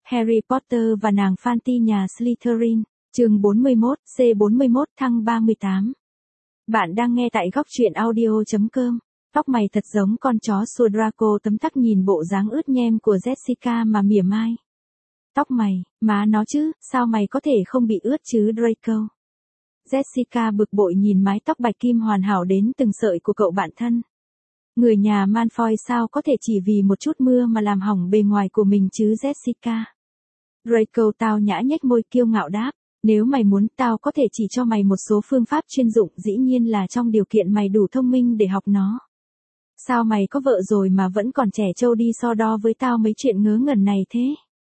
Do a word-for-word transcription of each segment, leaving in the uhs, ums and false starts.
Harry Potter và nàng Fanty nhà Slytherin, chương bốn mươi mốt, C bốn mươi mốt thăng ba mươi tám. Bạn đang nghe tại góc truyện audio chấm com. Tóc mày thật giống con chó sủa. Draco tấm tắc nhìn bộ dáng ướt nhem của Jessica mà mỉa mai. Tóc mày, má nó chứ, sao mày có thể không bị ướt chứ Draco? Jessica bực bội nhìn mái tóc bạch kim hoàn hảo đến từng sợi của cậu bạn thân. Người nhà Malfoy sao có thể chỉ vì một chút mưa mà làm hỏng bề ngoài của mình chứ Jessica? Draco tao nhã nhếch môi kiêu ngạo đáp, nếu mày muốn tao có thể chỉ cho mày một số phương pháp chuyên dụng, dĩ nhiên là trong điều kiện mày đủ thông minh để học nó. Sao mày có vợ rồi mà vẫn còn trẻ trâu đi so đo với tao mấy chuyện ngớ ngẩn này thế?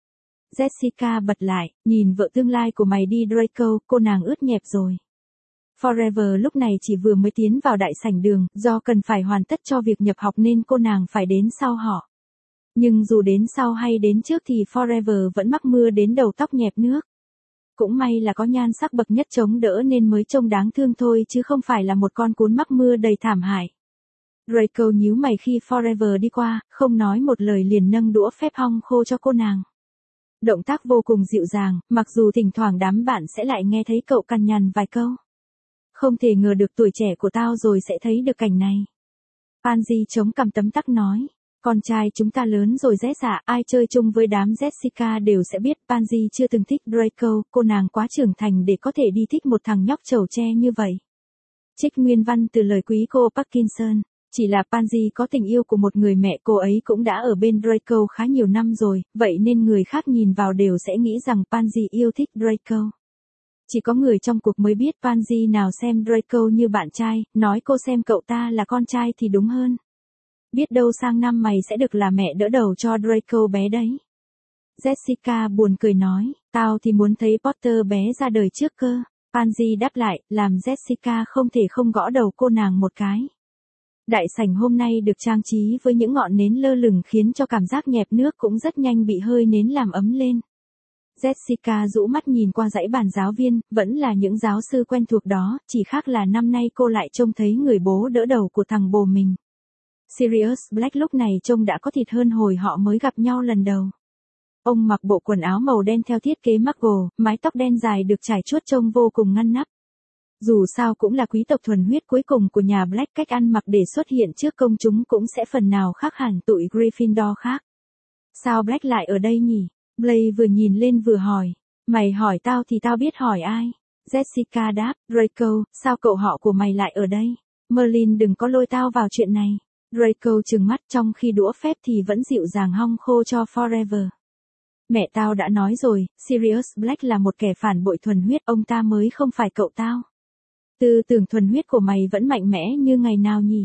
Jessica bật lại, nhìn vợ tương lai của mày đi Draco, cô nàng ướt nhẹp rồi. Forever lúc này chỉ vừa mới tiến vào đại sảnh đường, do cần phải hoàn tất cho việc nhập học nên cô nàng phải đến sau họ. Nhưng dù đến sau hay đến trước thì Forever vẫn mắc mưa đến đầu tóc nhẹp nước. Cũng may là có nhan sắc bậc nhất chống đỡ nên mới trông đáng thương thôi chứ không phải là một con cún mắc mưa đầy thảm hại. Draco nhíu mày khi Forever đi qua, không nói một lời liền nâng đũa phép hong khô cho cô nàng. Động tác vô cùng dịu dàng, mặc dù thỉnh thoảng đám bạn sẽ lại nghe thấy cậu cằn nhằn vài câu. Không thể ngờ được tuổi trẻ của tao rồi sẽ thấy được cảnh này. Pansy chống cằm tấm tắc nói, con trai chúng ta lớn rồi rét dạ, ai chơi chung với đám Jessica đều sẽ biết Pansy chưa từng thích Draco, cô nàng quá trưởng thành để có thể đi thích một thằng nhóc trầu tre như vậy. Trích nguyên văn từ lời quý cô Parkinson. Chỉ là Pansy có tình yêu của một người mẹ, cô ấy cũng đã ở bên Draco khá nhiều năm rồi, vậy nên người khác nhìn vào đều sẽ nghĩ rằng Pansy yêu thích Draco. Chỉ có người trong cuộc mới biết Pansy nào xem Draco như bạn trai, nói cô xem cậu ta là con trai thì đúng hơn. Biết đâu sang năm mày sẽ được là mẹ đỡ đầu cho Draco bé đấy. Jessica buồn cười nói, tao thì muốn thấy Potter bé ra đời trước cơ. Pansy đáp lại, làm Jessica không thể không gõ đầu cô nàng một cái. Đại sảnh hôm nay được trang trí với những ngọn nến lơ lửng khiến cho cảm giác nhẹp nước cũng rất nhanh bị hơi nến làm ấm lên. Jessica rũ mắt nhìn qua dãy bàn giáo viên, vẫn là những giáo sư quen thuộc đó, chỉ khác là năm nay cô lại trông thấy người bố đỡ đầu của thằng bồ mình. Sirius Black lúc này trông đã có thịt hơn hồi họ mới gặp nhau lần đầu. Ông mặc bộ quần áo màu đen theo thiết kế Muggle, mái tóc đen dài được trải chuốt trông vô cùng ngăn nắp. Dù sao cũng là quý tộc thuần huyết cuối cùng của nhà Black, cách ăn mặc để xuất hiện trước công chúng cũng sẽ phần nào khác hẳn tụi Gryffindor khác. Sao Black lại ở đây nhỉ? Blaise vừa nhìn lên vừa hỏi. Mày hỏi tao thì tao biết hỏi ai? Jessica đáp, Draco, sao cậu họ của mày lại ở đây? Merlin đừng có lôi tao vào chuyện này. Draco trừng mắt trong khi đũa phép thì vẫn dịu dàng hong khô cho Forever. Mẹ tao đã nói rồi, Sirius Black là một kẻ phản bội thuần huyết, ông ta mới không phải cậu tao. Tư tưởng thuần huyết của mày vẫn mạnh mẽ như ngày nào nhỉ?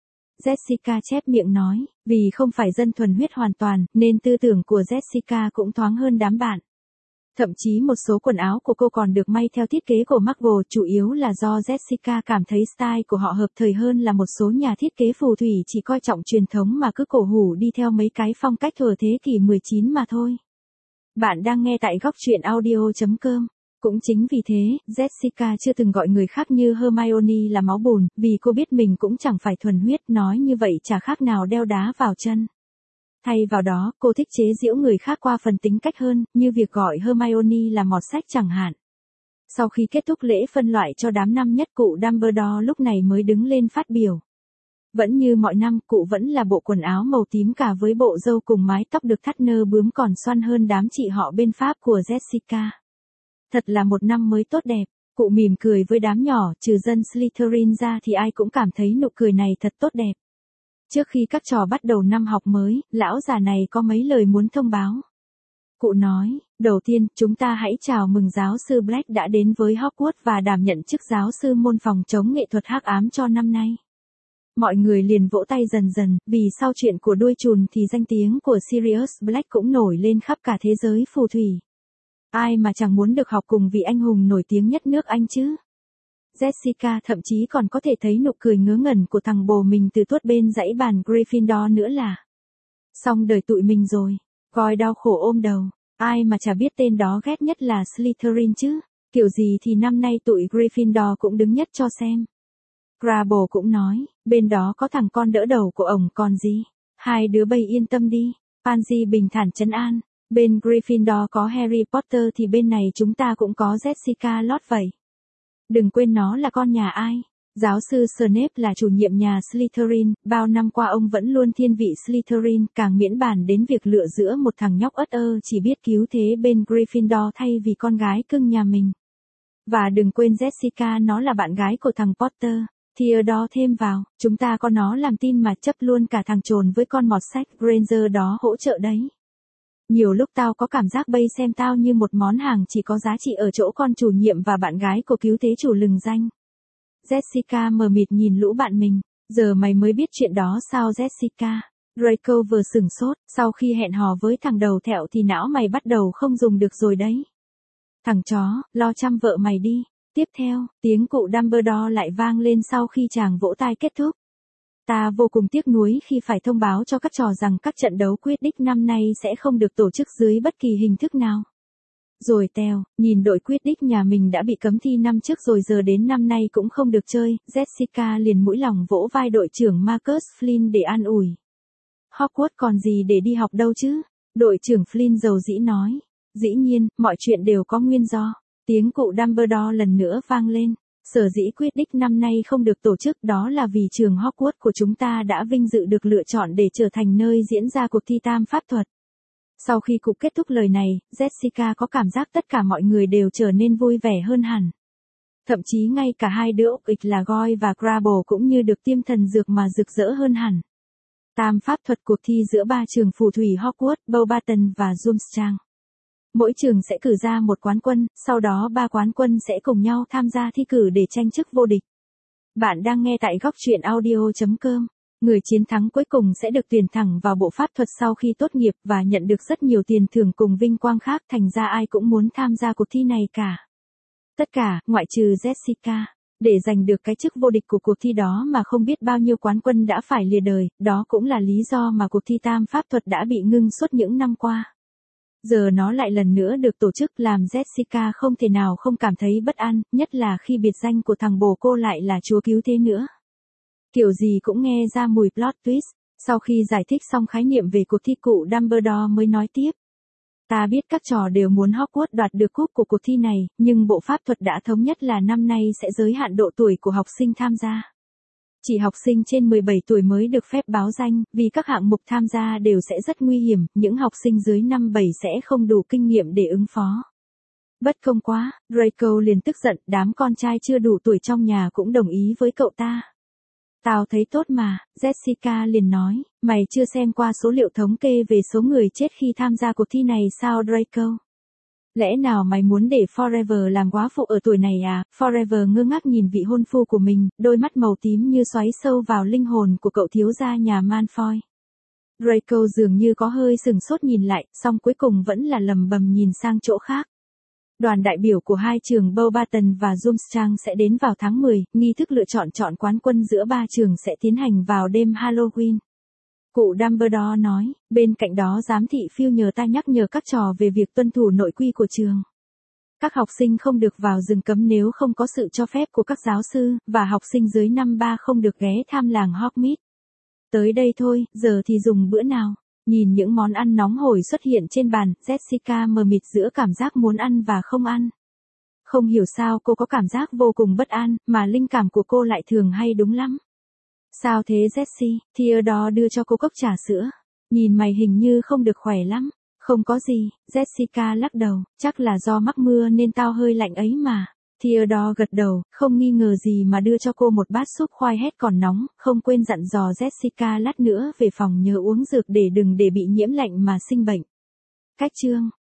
Jessica chép miệng nói, vì không phải dân thuần huyết hoàn toàn, nên tư tưởng của Jessica cũng thoáng hơn đám bạn. Thậm chí một số quần áo của cô còn được may theo thiết kế của Muggle, chủ yếu là do Jessica cảm thấy style của họ hợp thời hơn là một số nhà thiết kế phù thủy chỉ coi trọng truyền thống mà cứ cổ hủ đi theo mấy cái phong cách thừa thế kỷ mười chín mà thôi. Bạn đang nghe tại góc truyện audio chấm com. Cũng chính vì thế, Jessica chưa từng gọi người khác như Hermione là máu bùn, vì cô biết mình cũng chẳng phải thuần huyết, nói như vậy chả khác nào đeo đá vào chân. Thay vào đó, cô thích chế giễu người khác qua phần tính cách hơn, như việc gọi Hermione là mọt sách chẳng hạn. Sau khi kết thúc lễ phân loại cho đám năm nhất, cụ Dumbledore lúc này mới đứng lên phát biểu. Vẫn như mọi năm, cụ vẫn là bộ quần áo màu tím cả với bộ râu cùng mái tóc được thắt nơ bướm còn xoăn hơn đám chị họ bên Pháp của Jessica. Thật là một năm mới tốt đẹp, cụ mỉm cười với đám nhỏ, trừ dân Slytherin ra thì ai cũng cảm thấy nụ cười này thật tốt đẹp. Trước khi các trò bắt đầu năm học mới, lão già này có mấy lời muốn thông báo. Cụ nói, đầu tiên, chúng ta hãy chào mừng giáo sư Black đã đến với Hogwarts và đảm nhận chức giáo sư môn phòng chống nghệ thuật hắc ám cho năm nay. Mọi người liền vỗ tay dần dần, vì sau chuyện của đuôi trùn thì danh tiếng của Sirius Black cũng nổi lên khắp cả thế giới phù thủy. Ai mà chẳng muốn được học cùng vị anh hùng nổi tiếng nhất nước Anh chứ? Jessica thậm chí còn có thể thấy nụ cười ngớ ngẩn của thằng bồ mình từ tuốt bên dãy bàn Gryffindor nữa là. Xong đời tụi mình rồi, coi đau khổ ôm đầu, ai mà chả biết tên đó ghét nhất là Slytherin chứ, kiểu gì thì năm nay tụi Gryffindor cũng đứng nhất cho xem. Crabble cũng nói, bên đó có thằng con đỡ đầu của ổng còn gì, hai đứa bay yên tâm đi, Pansy bình thản trấn an. Bên Gryffindor có Harry Potter thì bên này chúng ta cũng có Jessica Lodge vậy. Đừng quên nó là con nhà ai. Giáo sư Snape là chủ nhiệm nhà Slytherin, bao năm qua ông vẫn luôn thiên vị Slytherin, càng miễn bàn đến việc lựa giữa một thằng nhóc ất ơ chỉ biết cứu thế bên Gryffindor thay vì con gái cưng nhà mình. Và đừng quên Jessica, nó là bạn gái của thằng Potter. Theodore thêm vào, chúng ta có nó làm tin mà chấp luôn cả thằng trồn với con mọt sách Granger đó hỗ trợ đấy. Nhiều lúc tao có cảm giác bây xem tao như một món hàng chỉ có giá trị ở chỗ con chủ nhiệm và bạn gái của cứu thế chủ lừng danh. Jessica mờ mịt nhìn lũ bạn mình. Giờ mày mới biết chuyện đó sao Jessica? Draco vừa sửng sốt, sau khi hẹn hò với thằng đầu thẹo thì não mày bắt đầu không dùng được rồi đấy. Thằng chó, lo chăm vợ mày đi. Tiếp theo, tiếng cụ Dumbledore lại vang lên sau khi chàng vỗ tay kết thúc. Ta vô cùng tiếc nuối khi phải thông báo cho các trò rằng các trận đấu Quidditch năm nay sẽ không được tổ chức dưới bất kỳ hình thức nào. Rồi tèo, nhìn đội Quidditch nhà mình đã bị cấm thi năm trước rồi giờ đến năm nay cũng không được chơi, Jessica liền mũi lòng vỗ vai đội trưởng Marcus Flynn để an ủi. Hogwarts còn gì để đi học đâu chứ? Đội trưởng Flynn dầu dĩ nói. Dĩ nhiên, mọi chuyện đều có nguyên do. Tiếng cụ Dumbledore lần nữa vang lên. Sở dĩ Quidditch năm nay không được tổ chức đó là vì trường Hogwarts của chúng ta đã vinh dự được lựa chọn để trở thành nơi diễn ra cuộc thi tam pháp thuật. Sau khi cụ kết thúc lời này, Jessica có cảm giác tất cả mọi người đều trở nên vui vẻ hơn hẳn. Thậm chí ngay cả hai đứa ốc ịch là Goyle và Crabbe cũng như được tiêm thần dược mà rực rỡ hơn hẳn. Tam pháp thuật cuộc thi giữa ba trường phù thủy Hogwarts, Beauxbaton và Durmstrang. Mỗi trường sẽ cử ra một quán quân, sau đó ba quán quân sẽ cùng nhau tham gia thi cử để tranh chức vô địch. Bạn đang nghe tại góc truyện audio chấm com. Người chiến thắng cuối cùng sẽ được tuyển thẳng vào bộ pháp thuật sau khi tốt nghiệp và nhận được rất nhiều tiền thưởng cùng vinh quang khác, thành ra ai cũng muốn tham gia cuộc thi này cả. Tất cả, ngoại trừ Jessica. Để giành được cái chức vô địch của cuộc thi đó mà không biết bao nhiêu quán quân đã phải lìa đời, đó cũng là lý do mà cuộc thi tam pháp thuật đã bị ngưng suốt những năm qua. Giờ nó lại lần nữa được tổ chức làm Jessica không thể nào không cảm thấy bất an, nhất là khi biệt danh của thằng bồ cô lại là chúa cứu thế nữa. Kiểu gì cũng nghe ra mùi plot twist. Sau khi giải thích xong khái niệm về cuộc thi, cụ Dumbledore mới nói tiếp. Ta biết các trò đều muốn Hogwarts đoạt được cúp của cuộc thi này, nhưng bộ pháp thuật đã thống nhất là năm nay sẽ giới hạn độ tuổi của học sinh tham gia. Chỉ học sinh trên mười bảy tuổi mới được phép báo danh, vì các hạng mục tham gia đều sẽ rất nguy hiểm, những học sinh dưới năm bảy sẽ không đủ kinh nghiệm để ứng phó. Bất công quá, Draco liền tức giận, đám con trai chưa đủ tuổi trong nhà cũng đồng ý với cậu ta. Tao thấy tốt mà, Jessica liền nói, mày chưa xem qua số liệu thống kê về số người chết khi tham gia cuộc thi này sao Draco? Lẽ nào mày muốn để Forever làm góa phụ ở tuổi này à? Forever ngơ ngác nhìn vị hôn phu của mình, đôi mắt màu tím như xoáy sâu vào linh hồn của cậu thiếu gia nhà Malfoy. Draco dường như có hơi sừng sốt nhìn lại, song cuối cùng vẫn là lầm bầm nhìn sang chỗ khác. Đoàn đại biểu của hai trường Beauxbaton và Durmstrang sẽ đến vào tháng mười, nghi thức lựa chọn chọn quán quân giữa ba trường sẽ tiến hành vào đêm Halloween. Cụ Dumbledore nói, bên cạnh đó giám thị Phil nhờ ta nhắc nhở các trò về việc tuân thủ nội quy của trường. Các học sinh không được vào rừng cấm nếu không có sự cho phép của các giáo sư, và học sinh dưới năm ba không được ghé thăm làng Hogsmeade. Tới đây thôi, giờ thì dùng bữa nào. Nhìn những món ăn nóng hổi xuất hiện trên bàn, Jessica mờ mịt giữa cảm giác muốn ăn và không ăn. Không hiểu sao cô có cảm giác vô cùng bất an, mà linh cảm của cô lại thường hay đúng lắm. Sao thế Jessie? Theodore đưa cho cô cốc trà sữa. Nhìn mày hình như không được khỏe lắm. Không có gì, Jessica lắc đầu, chắc là do mắc mưa nên tao hơi lạnh ấy mà. Theodore gật đầu, không nghi ngờ gì mà đưa cho cô một bát súp khoai hét còn nóng, không quên dặn dò Jessica lát nữa về phòng nhớ uống dược để đừng để bị nhiễm lạnh mà sinh bệnh. Cách chương